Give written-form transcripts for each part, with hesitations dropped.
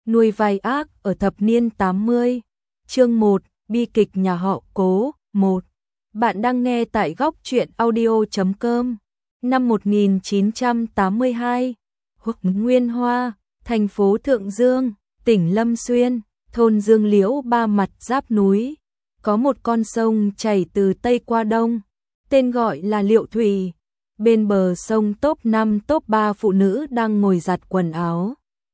Nuôi vai ác ở thập niên 80. Chương 1, bi kịch nhà họ Cố. 1. Bạn đang nghe tại góc truyện audio.com. Năm 1982, Nguyên Hoa, thành phố Thượng Dương, tỉnh Lâm Xuyên, thôn Dương Liễu ba mặt giáp núi. Có một con sông chảy từ Tây qua Đông, tên gọi là Liễu Thủy. Bên bờ sông top 5 top 3 phụ nữ đang ngồi giặt quần áo.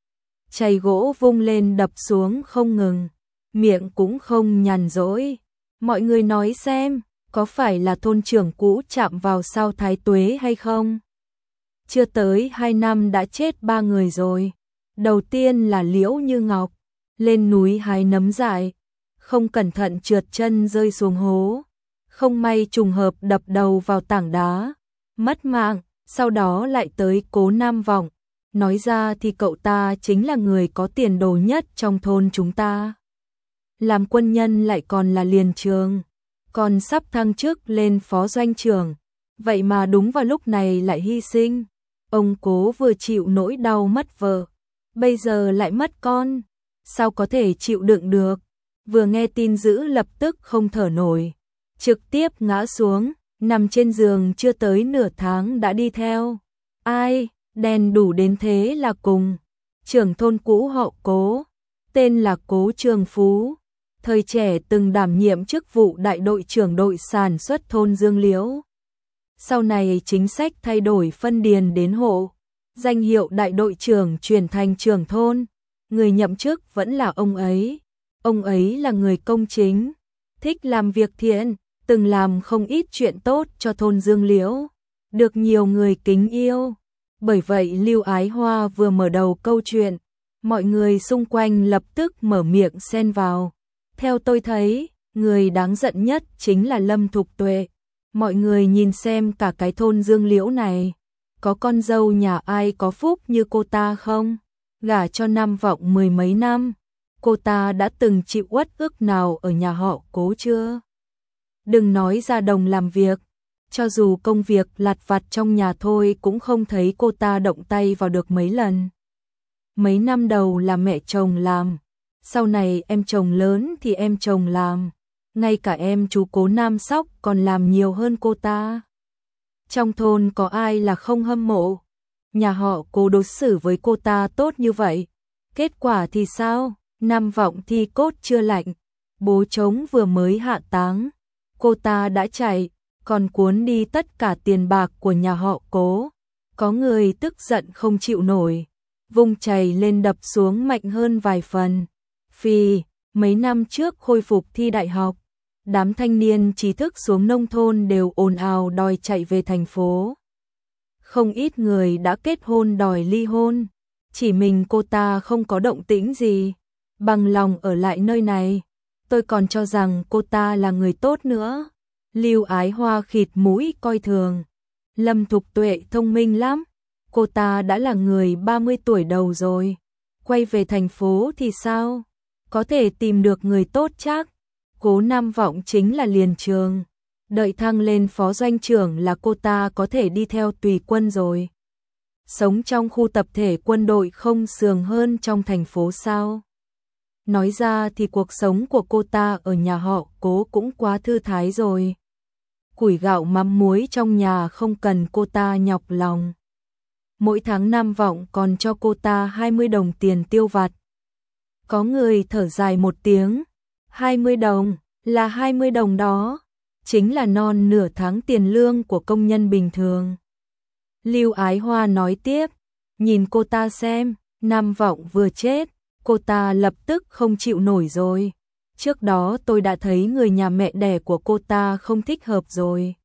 Chày gỗ vung lên đập xuống không ngừng, miệng cũng không nhàn rỗi. Mọi người nói xem, có phải là thôn trưởng cũ chạm vào sao thái tuế hay không? Chưa tới 2 năm đã chết 3 người rồi. Đầu tiên là Liễu Như Ngọc, lên núi hái nấm dại, không cẩn thận trượt chân rơi xuống hố. Không may trùng hợp đập đầu vào tảng đá, mất mạng. Sau đó lại tới Cố Nam Vọng. Nói ra thì cậu ta chính là người có tiền đồ nhất trong thôn chúng ta. Làm quân nhân lại còn là liền trường, còn sắp thăng chức lên phó doanh trưởng. Vậy mà đúng vào lúc này lại hy sinh. Ông Cố vừa chịu nỗi đau mất vợ, bây giờ lại mất con. Sao có thể chịu đựng được? Vừa nghe tin dữ lập tức không thở nổi, trực tiếp ngã xuống, nằm trên giường chưa tới nửa tháng đã đi theo. Ai? Đèn đủ đến thế là cùng. Trưởng thôn cũ họ Cố, tên là Cố Trường Phú, thời trẻ từng đảm nhiệm chức vụ đại đội trưởng đội sản xuất thôn Dương Liễu. Sau này chính sách thay đổi phân điền đến hộ, danh hiệu đại đội trưởng chuyển thành trưởng thôn. Người nhậm chức vẫn là ông ấy. Ông ấy là người công chính, thích làm việc thiện, từng làm không ít chuyện tốt cho thôn Dương Liễu, được nhiều người kính yêu. Bởi vậy Lưu Ái Hoa vừa mở đầu câu chuyện, mọi người xung quanh lập tức mở miệng xen vào. Theo tôi thấy, người đáng giận nhất chính là Lâm Thục Tuệ. Mọi người nhìn xem cả cái thôn Dương Liễu này, có con dâu nhà ai có phúc như cô ta không? Gả cho Nam Vọng 10 mấy năm, cô ta đã từng chịu uất ức nào ở nhà họ Cố chưa? Đừng nói ra đồng làm việc, cho dù công việc lặt vặt trong nhà thôi cũng không thấy cô ta động tay vào được mấy lần. Mấy năm đầu là mẹ chồng làm, sau này em chồng lớn thì em chồng làm, ngay cả em chú Cố Nam Sóc còn làm nhiều hơn cô ta. Trong thôn có ai là không hâm mộ? Nhà họ Cố đối xử với cô ta tốt như vậy, kết quả thì sao? Nam Vọng thi cốt chưa lạnh, bố trống vừa mới hạ táng, cô ta đã chạy, còn cuốn đi tất cả tiền bạc của nhà họ Cố. Có người tức giận không chịu nổi, vung chày lên đập xuống mạnh hơn vài phần. Phì, mấy năm trước khôi phục thi đại học, đám thanh niên trí thức xuống nông thôn đều ồn ào đòi chạy về thành phố. Không ít người đã kết hôn đòi ly hôn, chỉ mình cô ta không có động tĩnh gì, bằng lòng ở lại nơi này. Tôi còn cho rằng cô ta là người tốt nữa. Lưu Ái Hoa khịt mũi coi thường. Lâm Thục Tuệ thông minh lắm, cô ta đã là người 30 tuổi đầu rồi, quay về thành phố thì sao? Có thể tìm được người tốt chắc. Cố Nam Vọng chính là liền trường, đợi thăng lên phó doanh trưởng là cô ta có thể đi theo tùy quân rồi. Sống trong khu tập thể quân đội không sướng hơn trong thành phố sao? Nói ra thì cuộc sống của cô ta ở nhà họ Cố cũng quá thư thái rồi. Củi gạo mắm muối trong nhà không cần cô ta nhọc lòng. Mỗi tháng Nam Vọng còn cho cô ta 20 đồng tiền tiêu vặt. Có người thở dài một tiếng, 20 đồng, là 20 đồng đó, chính là non nửa tháng tiền lương của công nhân bình thường. Lưu Ái Hoa nói tiếp, nhìn cô ta xem, Nam Vọng vừa chết, cô ta lập tức không chịu nổi rồi. Trước đó tôi đã thấy người nhà mẹ đẻ của cô ta không thích hợp rồi.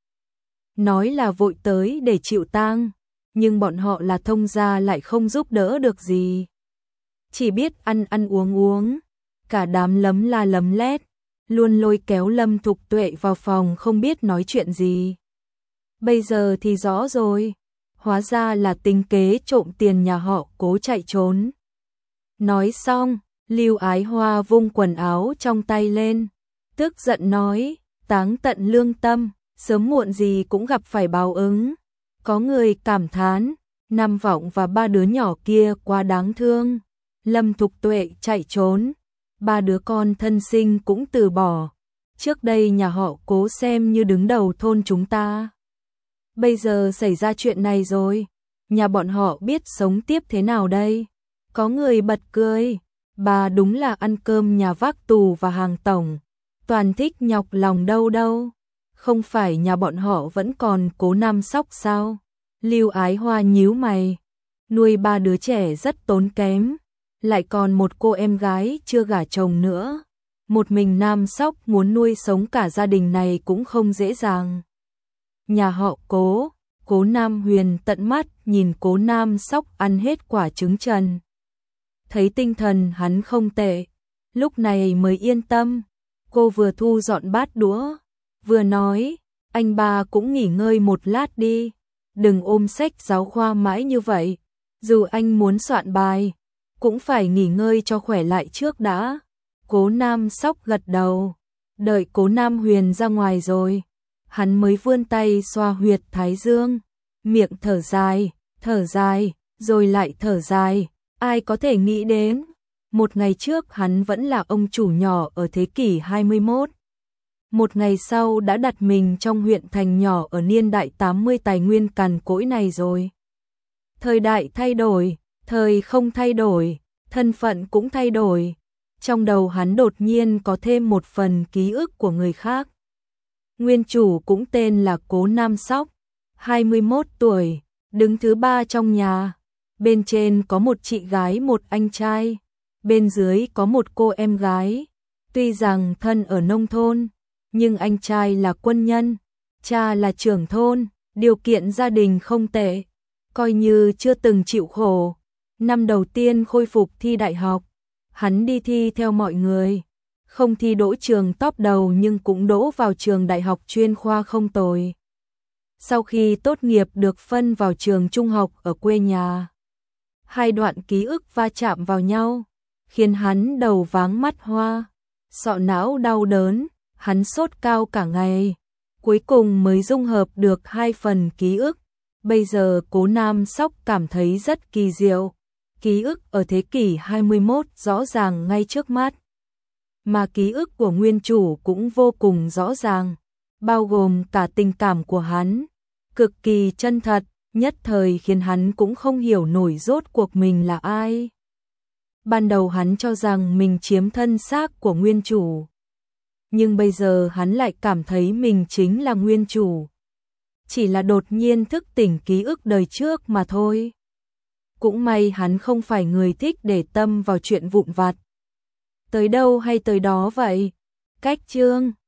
Nói là vội tới để chịu tang, nhưng bọn họ là thông gia lại không giúp đỡ được gì. Chỉ biết ăn ăn uống uống, cả đám lấm la lấm lét, luôn lôi kéo Lâm Thục Tuệ vào phòng không biết nói chuyện gì. Bây giờ thì rõ rồi, hóa ra là tính kế trộm tiền nhà họ Cố chạy trốn. Nói xong, Lưu Ái Hoa vung quần áo trong tay lên, tức giận nói, táng tận lương tâm, sớm muộn gì cũng gặp phải báo ứng. Có người cảm thán, Nam Vọng và 3 đứa nhỏ kia quá đáng thương. Lâm Thục Tuệ chạy trốn, ba đứa con thân sinh cũng từ bỏ. Trước đây nhà họ Cố xem như đứng đầu thôn chúng ta. Bây giờ xảy ra chuyện này rồi, nhà bọn họ biết sống tiếp thế nào đây? Có người bật cười, bà đúng là ăn cơm nhà vác tù và hàng tổng, toàn thích nhọc lòng đâu đâu. Không phải nhà bọn họ vẫn còn Cố Nam Sóc sao? Lưu Ái Hoa nhíu mày, nuôi ba đứa trẻ rất tốn kém, lại còn một cô em gái chưa gả chồng nữa. Một mình Nam Sóc muốn nuôi sống cả gia đình này cũng không dễ dàng. Nhà họ Cố, Cố Nam Huyền tận mắt nhìn Cố Nam Sóc ăn hết quả trứng trần. Thấy tinh thần hắn không tệ, lúc này mới yên tâm. Cô vừa thu dọn bát đũa, vừa nói, anh ba cũng nghỉ ngơi một lát đi, đừng ôm sách giáo khoa mãi như vậy. Dù anh muốn soạn bài, cũng phải nghỉ ngơi cho khỏe lại trước đã. Cố Nam Sóc gật đầu, đợi Cố Nam Huyền ra ngoài rồi, hắn mới vươn tay xoa huyệt thái dương, miệng thở dài, rồi lại thở dài. Ai có thể nghĩ đến, một ngày trước hắn vẫn là ông chủ nhỏ ở thế kỷ 21. Một ngày sau đã đặt mình trong huyện thành nhỏ ở niên đại 80 tài nguyên cằn cỗi này rồi. Thời đại thay đổi, thời không thay đổi, thân phận cũng thay đổi. Trong đầu hắn đột nhiên có thêm một phần ký ức của người khác. Nguyên chủ cũng tên là Cố Nam Sóc, 21 tuổi, đứng thứ ba trong nhà. Bên trên có một chị gái một anh trai, bên dưới có một cô em gái. Tuy rằng thân ở nông thôn, nhưng anh trai là quân nhân, cha là trưởng thôn, điều kiện gia đình không tệ, coi như chưa từng chịu khổ. Năm đầu tiên khôi phục thi đại học, hắn đi thi theo mọi người, không thi đỗ trường top đầu nhưng cũng đỗ vào trường đại học chuyên khoa không tồi. Sau khi tốt nghiệp được phân vào trường trung học ở quê nhà. Hai đoạn ký ức va chạm vào nhau, khiến hắn đầu váng mắt hoa, sọ não đau đớn, hắn sốt cao cả ngày, cuối cùng mới dung hợp được hai phần ký ức. Bây giờ Cố Nam Sóc cảm thấy rất kỳ diệu, ký ức ở thế kỷ 21 rõ ràng ngay trước mắt, mà ký ức của nguyên chủ cũng vô cùng rõ ràng, bao gồm cả tình cảm của hắn, cực kỳ chân thật. Nhất thời khiến hắn cũng không hiểu nổi rốt cuộc mình là ai. Ban đầu hắn cho rằng mình chiếm thân xác của nguyên chủ, nhưng bây giờ hắn lại cảm thấy mình chính là nguyên chủ. Chỉ là đột nhiên thức tỉnh ký ức đời trước mà thôi. Cũng may hắn không phải người thích để tâm vào chuyện vụn vặt. Tới đâu hay tới đó vậy. Cách chương